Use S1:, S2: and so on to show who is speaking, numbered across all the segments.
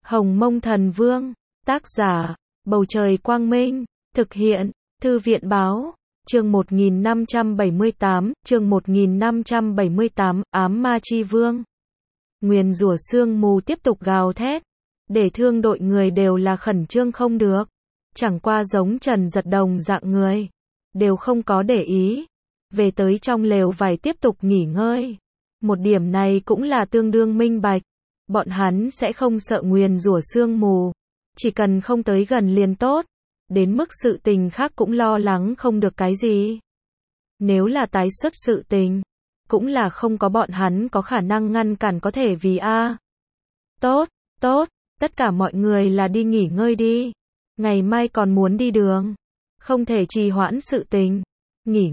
S1: Hồng Mông Thần Vương, tác giả, Bầu Trời Quang Minh, thực hiện, Thư viện Báo, chương 1578, Ám Ma Chi Vương. Nguyền rủa sương mù tiếp tục gào thét, để thương đội người đều là khẩn trương không được. Chẳng qua giống Trần Giật đồng dạng người, đều không có để ý, về tới trong lều vải tiếp tục nghỉ ngơi. Một điểm này cũng là tương đương minh bạch, bọn hắn sẽ không sợ nguyền rủa sương mù, chỉ cần không tới gần liền tốt, đến mức sự tình khác cũng lo lắng không được cái gì. Nếu là tái xuất sự tình, cũng là không có bọn hắn có khả năng ngăn cản có thể vì a. Tốt, tất cả mọi người là đi nghỉ ngơi đi. Ngày mai còn muốn đi đường, không thể trì hoãn sự tình. Nghỉ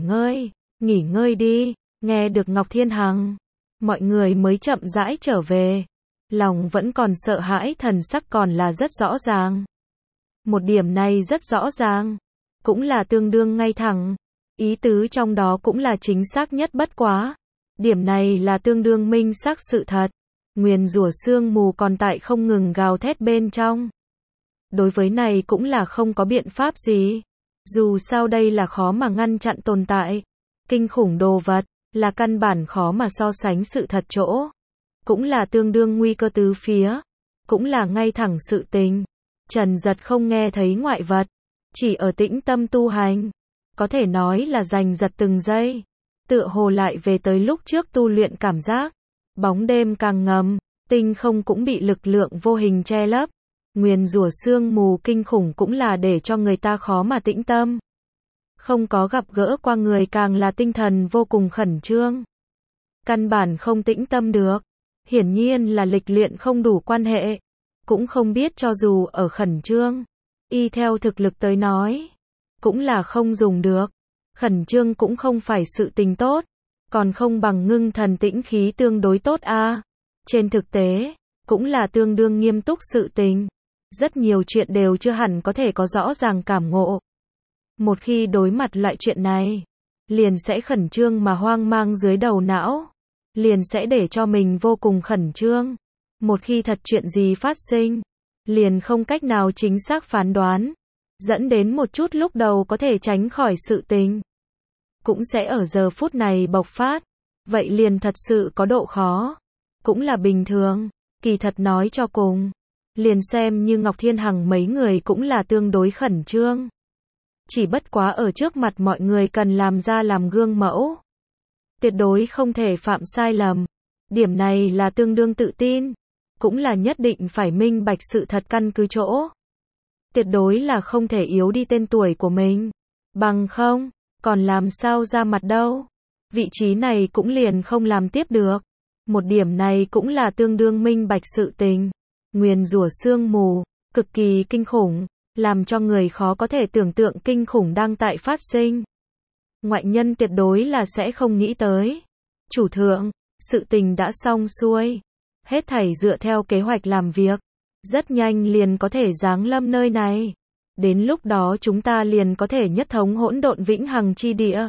S1: ngơi đi. Nghe được Ngọc Thiên Hằng, mọi người mới chậm rãi trở về. Lòng vẫn còn sợ hãi, thần sắc còn là rất rõ ràng. Một điểm này rất rõ ràng, cũng là tương đương ngay thẳng. Ý tứ trong đó cũng là chính xác nhất bất quá. Điểm này là tương đương minh xác sự thật. Nguyền rủa sương mù còn tại không ngừng gào thét bên trong. Đối với này cũng là không có biện pháp gì. Dù sao đây là khó mà ngăn chặn tồn tại. Kinh khủng đồ vật, là căn bản khó mà so sánh sự thật chỗ. Cũng là tương đương nguy cơ tứ phía. Cũng là ngay thẳng sự tình. Trần Giật không nghe thấy ngoại vật, chỉ ở tĩnh tâm tu hành. Có thể nói là giành giật từng giây. Tựa hồ lại về tới lúc trước tu luyện cảm giác. Bóng đêm càng ngầm, tinh không cũng bị lực lượng vô hình che lấp. Nguyền rủa sương mù kinh khủng cũng là để cho người ta khó mà tĩnh tâm. Không có gặp gỡ qua người càng là tinh thần vô cùng khẩn trương. Căn bản không tĩnh tâm được. Hiển nhiên là lịch luyện không đủ quan hệ. Cũng không biết cho dù ở khẩn trương, y theo thực lực tới nói, cũng là không dùng được. Khẩn trương cũng không phải sự tình tốt, còn không bằng ngưng thần tĩnh khí tương đối tốt a. Trên thực tế, cũng là tương đương nghiêm túc sự tình. Rất nhiều chuyện đều chưa hẳn có thể có rõ ràng cảm ngộ. Một khi đối mặt loại chuyện này, liền sẽ khẩn trương mà hoang mang dưới đầu não, liền sẽ để cho mình vô cùng khẩn trương. Một khi thật chuyện gì phát sinh, liền không cách nào chính xác phán đoán, dẫn đến một chút lúc đầu có thể tránh khỏi sự tình, cũng sẽ ở giờ phút này bộc phát. Vậy liền thật sự có độ khó, cũng là bình thường. Kỳ thật nói cho cùng, liền xem như Ngọc Thiên Hằng mấy người cũng là tương đối khẩn trương. Chỉ bất quá ở trước mặt mọi người cần làm ra làm gương mẫu. Tuyệt đối không thể phạm sai lầm. Điểm này là tương đương tự tin. Cũng là nhất định phải minh bạch sự thật căn cứ chỗ. Tuyệt đối là không thể yếu đi tên tuổi của mình. Bằng không, còn làm sao ra mặt đâu. Vị trí này cũng liền không làm tiếp được. Một điểm này cũng là tương đương minh bạch sự tình. Nguyền rủa sương mù, cực kỳ kinh khủng, làm cho người khó có thể tưởng tượng kinh khủng đang tại phát sinh. Ngoại nhân tuyệt đối là sẽ không nghĩ tới. Chủ thượng, sự tình đã xong xuôi. Hết thảy dựa theo kế hoạch làm việc. Rất nhanh liền có thể giáng lâm nơi này. Đến lúc đó chúng ta liền có thể nhất thống hỗn độn vĩnh hằng chi địa.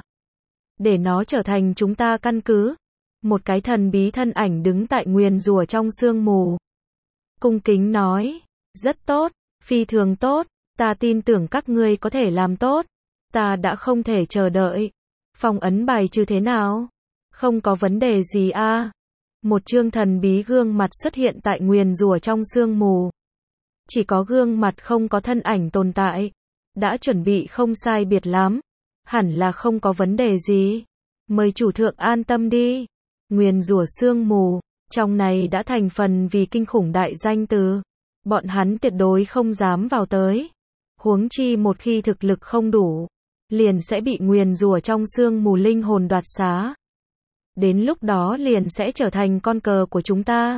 S1: Để nó trở thành chúng ta căn cứ. Một cái thần bí thân ảnh đứng tại nguyền rủa trong sương mù. Cung kính nói, rất tốt, phi thường tốt, ta tin tưởng các ngươi có thể làm tốt. Ta đã không thể chờ đợi. Phong ấn bài trừ thế nào? Không có vấn đề gì a. Một chương thần bí gương mặt xuất hiện tại nguyền rủa trong sương mù. Chỉ có gương mặt không có thân ảnh tồn tại. Đã chuẩn bị không sai biệt lắm. Hẳn là không có vấn đề gì. Mời chủ thượng an tâm đi. Nguyền rủa sương mù, trong này đã thành phần vì kinh khủng đại danh từ. Bọn hắn tuyệt đối không dám vào tới. Huống chi một khi thực lực không đủ, liền sẽ bị nguyền rủa trong sương mù linh hồn đoạt xá. Đến lúc đó liền sẽ trở thành con cờ của chúng ta.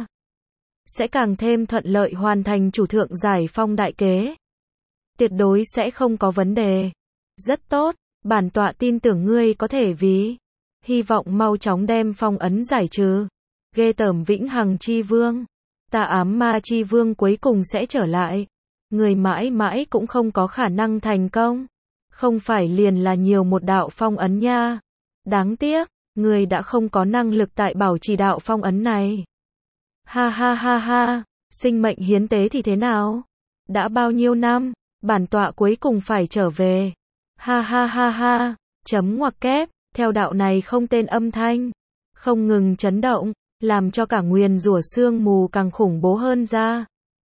S1: Sẽ càng thêm thuận lợi hoàn thành chủ thượng giải phong đại kế. Tuyệt đối sẽ không có vấn đề. Rất tốt, bản tọa tin tưởng ngươi có thể vì. Hy vọng mau chóng đem phong ấn giải trừ. Ghê tởm vĩnh hằng chi vương. Ta ám ma chi vương cuối cùng sẽ trở lại. Người mãi mãi cũng không có khả năng thành công. Không phải liền là nhiều một đạo phong ấn nha. Đáng tiếc, người đã không có năng lực tại bảo trì đạo phong ấn này. Ha ha ha ha, Sinh mệnh hiến tế thì thế nào? Đã bao nhiêu năm, bản tọa cuối cùng phải trở về. Ha ha ha ha, chấm ngoặc kép, theo đạo này không tên âm thanh, không ngừng chấn động, làm cho cả nguyền rủa sương mù càng khủng bố hơn ra.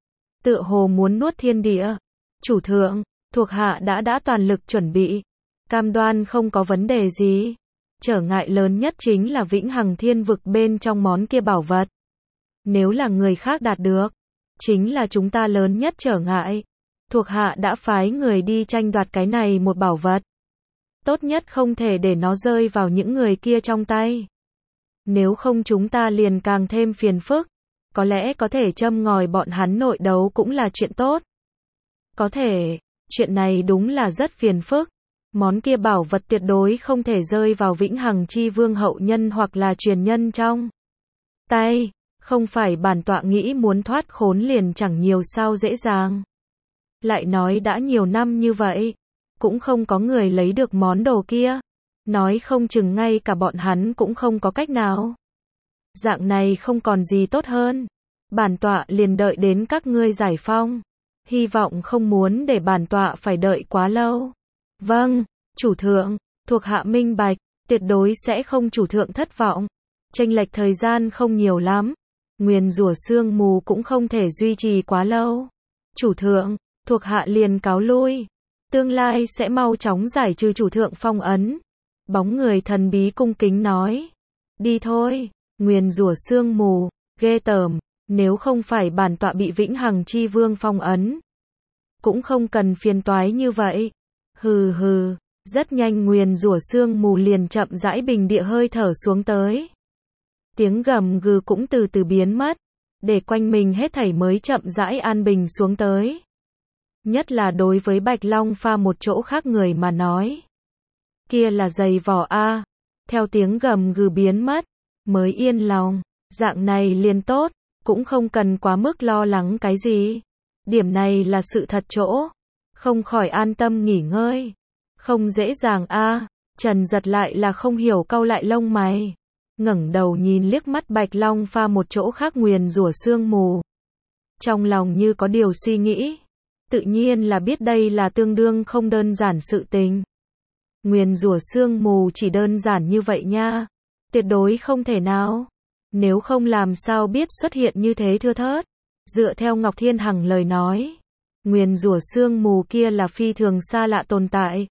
S1: Tựa hồ muốn nuốt thiên địa. Chủ thượng, thuộc hạ đã toàn lực chuẩn bị, cam đoan không có vấn đề gì. Trở ngại lớn nhất chính là vĩnh hằng thiên vực bên trong món kia bảo vật. Nếu là người khác đạt được, chính là chúng ta lớn nhất trở ngại. Thuộc hạ đã phái người đi tranh đoạt cái này một bảo vật. Tốt nhất không thể để nó rơi vào những người kia trong tay. Nếu không chúng ta liền càng thêm phiền phức. Có lẽ có thể châm ngòi bọn hắn nội đấu cũng là chuyện tốt. Có thể, chuyện này đúng là rất phiền phức. Món kia bảo vật tuyệt đối không thể rơi vào vĩnh hằng chi vương hậu nhân hoặc là truyền nhân trong tay. Không phải bản tọa nghĩ muốn thoát khốn liền chẳng nhiều sao dễ dàng. Lại nói đã nhiều năm như vậy, cũng không có người lấy được món đồ kia. Nói không chừng ngay cả bọn hắn cũng không có cách nào. Dạng này không còn gì tốt hơn. Bản tọa liền đợi đến các ngươi giải phong. Hy vọng không muốn để bản tọa phải đợi quá lâu. Vâng, chủ thượng, thuộc hạ minh bạch, tuyệt đối sẽ không chủ thượng thất vọng. Chênh lệch thời gian không nhiều lắm. Nguyền rủa sương mù cũng không thể duy trì quá lâu. Chủ thượng, thuộc hạ liền cáo lui. Tương lai sẽ mau chóng giải trừ chủ thượng phong ấn. Bóng người thần bí cung kính nói. Đi thôi, nguyền rủa sương mù, ghê tởm, nếu không phải bản tọa bị vĩnh hằng chi vương phong ấn. Cũng không cần phiền toái như vậy. Hừ hừ, rất nhanh nguyền rủa sương mù liền chậm rãi bình địa hơi thở xuống tới. Tiếng gầm gừ cũng từ từ biến mất, để quanh mình hết thảy mới chậm rãi an bình xuống tới. Nhất là đối với Bạch Long Pha một chỗ khác người mà nói. Kia là giày vỏ a. Theo tiếng gầm gừ biến mất, mới yên lòng, dạng này liền tốt, cũng không cần quá mức lo lắng cái gì. Điểm này là sự thật chỗ, không khỏi an tâm nghỉ ngơi. Không dễ dàng a. Trần Giật lại là không hiểu cau lại lông mày. Ngẩng đầu nhìn liếc mắt Bạch Long Pha một chỗ khác nguyền rủa sương mù. Trong lòng như có điều suy nghĩ. Tự nhiên là biết đây là tương đương không đơn giản sự tình. Nguyền rủa sương mù chỉ đơn giản như vậy nha. Tuyệt đối không thể nào. Nếu không làm sao biết xuất hiện như thế thưa thớt. Dựa theo Ngọc Thiên Hằng lời nói. Nguyền rủa sương mù kia là phi thường xa lạ tồn tại.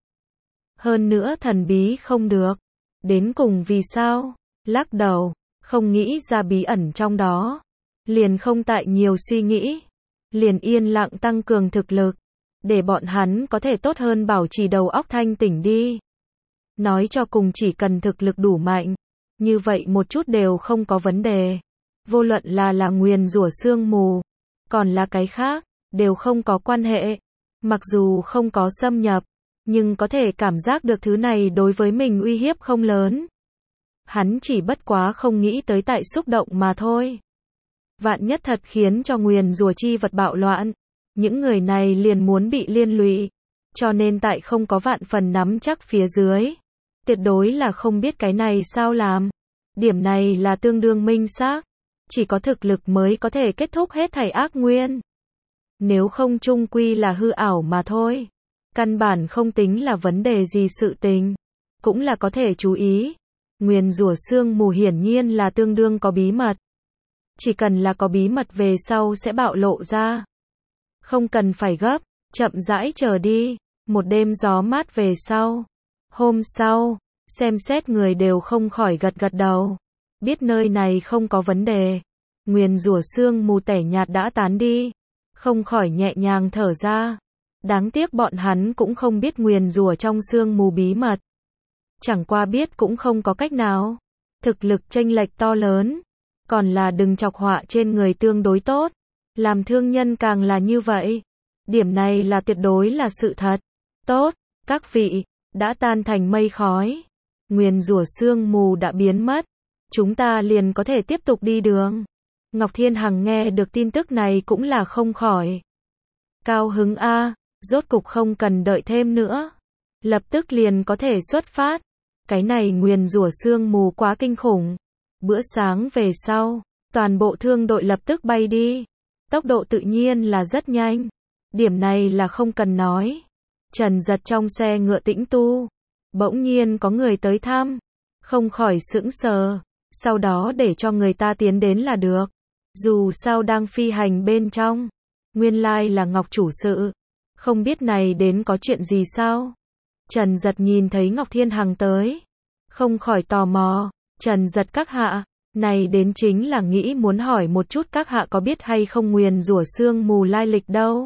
S1: Hơn nữa thần bí không được. Đến cùng vì sao? Lắc đầu, không nghĩ ra bí ẩn trong đó. Liền không tại nhiều suy nghĩ. Liền yên lặng tăng cường thực lực. Để bọn hắn có thể tốt hơn bảo trì đầu óc thanh tỉnh đi. Nói cho cùng chỉ cần thực lực đủ mạnh. Như vậy một chút đều không có vấn đề. Vô luận là nguyền rủa sương mù. Còn là cái khác, đều không có quan hệ. Mặc dù không có xâm nhập. Nhưng có thể cảm giác được thứ này đối với mình uy hiếp không lớn. Hắn chỉ bất quá không nghĩ tới tại xúc động mà thôi. Vạn nhất thật khiến cho nguyền rủa chi vật bạo loạn. Những người này liền muốn bị liên lụy. Cho nên tại không có vạn phần nắm chắc phía dưới. Tuyệt đối là không biết cái này sao làm. Điểm này là tương đương minh xác. Chỉ có thực lực mới có thể kết thúc hết thảy ác nguyên. Nếu không chung quy là hư ảo mà thôi. Căn bản không tính là vấn đề gì sự tình. Cũng là có thể chú ý. Nguyền rủa sương mù hiển nhiên là tương đương có bí mật. Chỉ cần là có bí mật về sau sẽ bạo lộ ra. Không cần phải gấp, chậm rãi chờ đi. Một đêm gió mát về sau. Hôm sau, xem xét người đều không khỏi gật gật đầu. Biết nơi này không có vấn đề. Nguyền rủa sương mù tẻ nhạt đã tán đi. Không khỏi nhẹ nhàng thở ra. Đáng tiếc bọn hắn cũng không biết nguyền rủa trong sương mù bí mật. Chẳng qua biết cũng không có cách nào. Thực lực chênh lệch to lớn. Còn là đừng chọc họa trên người tương đối tốt. Làm thương nhân càng là như vậy. Điểm này là tuyệt đối là sự thật. Tốt, các vị, đã tan thành mây khói. Nguyền rủa sương mù đã biến mất. Chúng ta liền có thể tiếp tục đi đường. Ngọc Thiên Hằng nghe được tin tức này cũng là không khỏi. Cao hứng a, rốt cục không cần đợi thêm nữa. Lập tức liền có thể xuất phát. Cái này nguyền rủa sương mù quá kinh khủng. Bữa sáng về sau, toàn bộ thương đội lập tức bay đi. Tốc độ tự nhiên là rất nhanh. Điểm này là không cần nói. Trần Giật trong xe ngựa tĩnh tu. Bỗng nhiên có người tới thăm. Không khỏi sững sờ. Sau đó để cho người ta tiến đến là được. Dù sao đang phi hành bên trong. Nguyên lai là Ngọc chủ sự. Không biết này đến có chuyện gì sao? Trần Giật nhìn thấy Ngọc Thiên Hằng tới. Không khỏi tò mò. Trần Giật các hạ. Này đến chính là nghĩ muốn hỏi một chút các hạ có biết hay không nguyền rủa sương mù lai lịch đâu.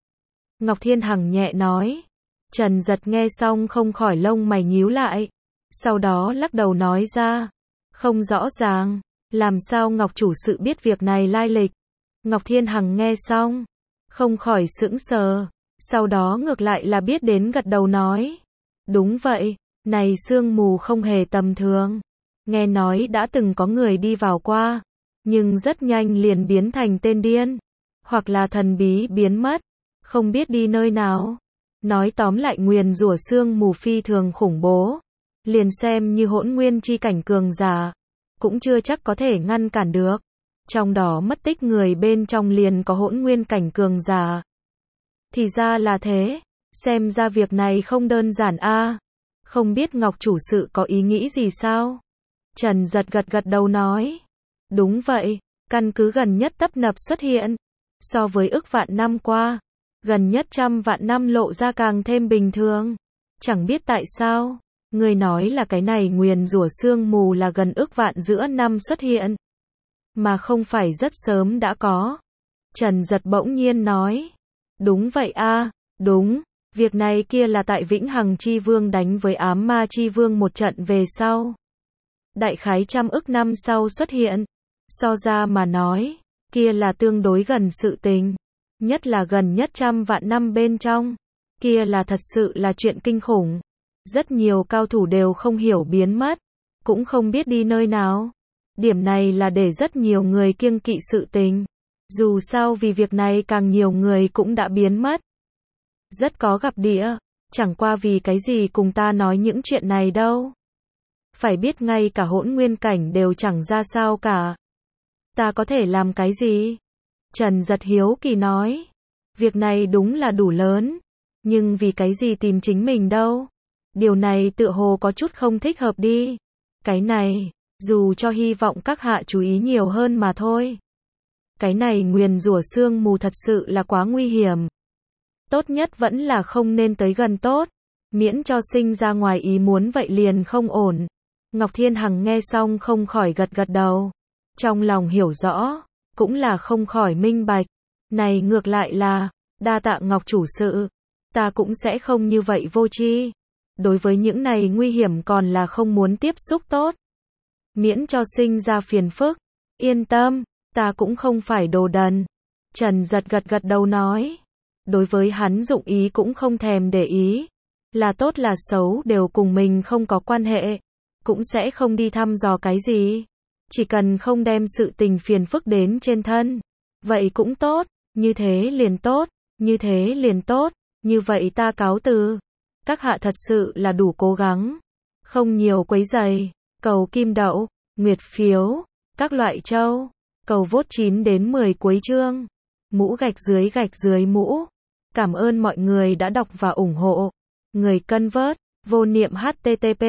S1: Ngọc Thiên Hằng nhẹ nói. Trần Giật nghe xong không khỏi lông mày nhíu lại. Sau đó lắc đầu nói ra. Không rõ ràng. Làm sao Ngọc chủ sự biết việc này lai lịch? Ngọc Thiên Hằng nghe xong. Không khỏi sững sờ. Sau đó ngược lại là biết đến gật đầu nói. Đúng vậy. Này sương mù không hề tầm thường. Nghe nói đã từng có người đi vào qua. Nhưng rất nhanh liền biến thành tên điên. Hoặc là thần bí biến mất. Không biết đi nơi nào. Nói tóm lại nguyền rủa sương mù phi thường khủng bố. Liền xem như hỗn nguyên chi cảnh cường giả. Cũng chưa chắc có thể ngăn cản được. Trong đó mất tích người bên trong liền có hỗn nguyên cảnh cường giả. Thì ra là thế. Xem ra việc này không đơn giản a. Không biết Ngọc chủ sự có ý nghĩ gì sao? Trần Giật gật gật đầu nói. Đúng vậy. Căn cứ gần nhất tấp nập xuất hiện. So với ức vạn năm qua. Gần nhất 100 vạn năm lộ ra càng thêm bình thường. Chẳng biết tại sao. Người nói là cái này nguyền rủa sương mù là gần ức vạn giữa năm xuất hiện. Mà không phải rất sớm đã có. Trần Giật bỗng nhiên nói. Đúng vậy a, đúng. Việc này kia là tại Vĩnh Hằng Chi Vương đánh với Ám Ma Chi Vương một trận về sau. Đại khái 100 ức năm sau xuất hiện. So ra mà nói, kia là tương đối gần sự tình. Nhất là gần nhất 100 vạn năm bên trong. Kia là thật sự là chuyện kinh khủng. Rất nhiều cao thủ đều không hiểu biến mất. Cũng không biết đi nơi nào. Điểm này là để rất nhiều người kiêng kỵ sự tình. Dù sao vì việc này càng nhiều người cũng đã biến mất. Rất có gặp địa. Chẳng qua vì cái gì cùng ta nói những chuyện này đâu. Phải biết ngay cả hỗn nguyên cảnh đều chẳng ra sao cả. Ta có thể làm cái gì? Trần Giật hiếu kỳ nói. Việc này đúng là đủ lớn. Nhưng vì cái gì tìm chính mình đâu? Điều này tựa hồ có chút không thích hợp đi. Cái này, dù cho hy vọng các hạ chú ý nhiều hơn mà thôi. Cái này nguyền rủa sương mù thật sự là quá nguy hiểm. Tốt nhất vẫn là không nên tới gần tốt. Miễn cho sinh ra ngoài ý muốn vậy liền không ổn. Ngọc Thiên Hằng nghe xong không khỏi gật gật đầu. Trong lòng hiểu rõ, cũng là không khỏi minh bạch. Này ngược lại là, đa tạ Ngọc chủ sự. Ta cũng sẽ không như vậy vô tri. Đối với những này nguy hiểm còn là không muốn tiếp xúc tốt. Miễn cho sinh ra phiền phức. Yên tâm, ta cũng không phải đồ đần. Trần Giật gật gật đầu nói. Đối với hắn dụng ý cũng không thèm để ý. Là tốt là xấu đều cùng mình không có quan hệ. Cũng sẽ không đi thăm dò cái gì. Chỉ cần không đem sự tình phiền phức đến trên thân. Vậy cũng tốt, như thế liền tốt, như thế liền tốt, như vậy ta cáo từ. Các hạ thật sự là đủ cố gắng. Không nhiều quấy rầy. Cầu kim đậu, nguyệt phiếu, các loại châu. Cầu vote 9 đến 10 cuối chương. Mũ gạch dưới mũ. Cảm ơn mọi người đã đọc và ủng hộ. Người cân vớt, vô niệm http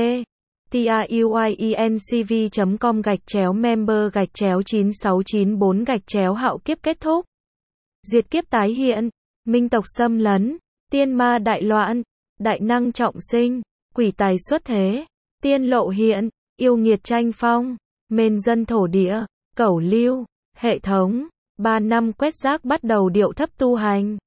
S1: tiuyecnv.com/member/9694 hạo kiếp kết thúc. Diệt kiếp tái hiện, minh tộc xâm lấn, tiên ma đại loạn, đại năng trọng sinh, quỷ tài xuất thế, tiên lộ hiện, yêu nghiệt tranh phong, mên dân thổ địa, cẩu lưu, hệ thống, 3 năm quét rác bắt đầu điệu thấp tu hành.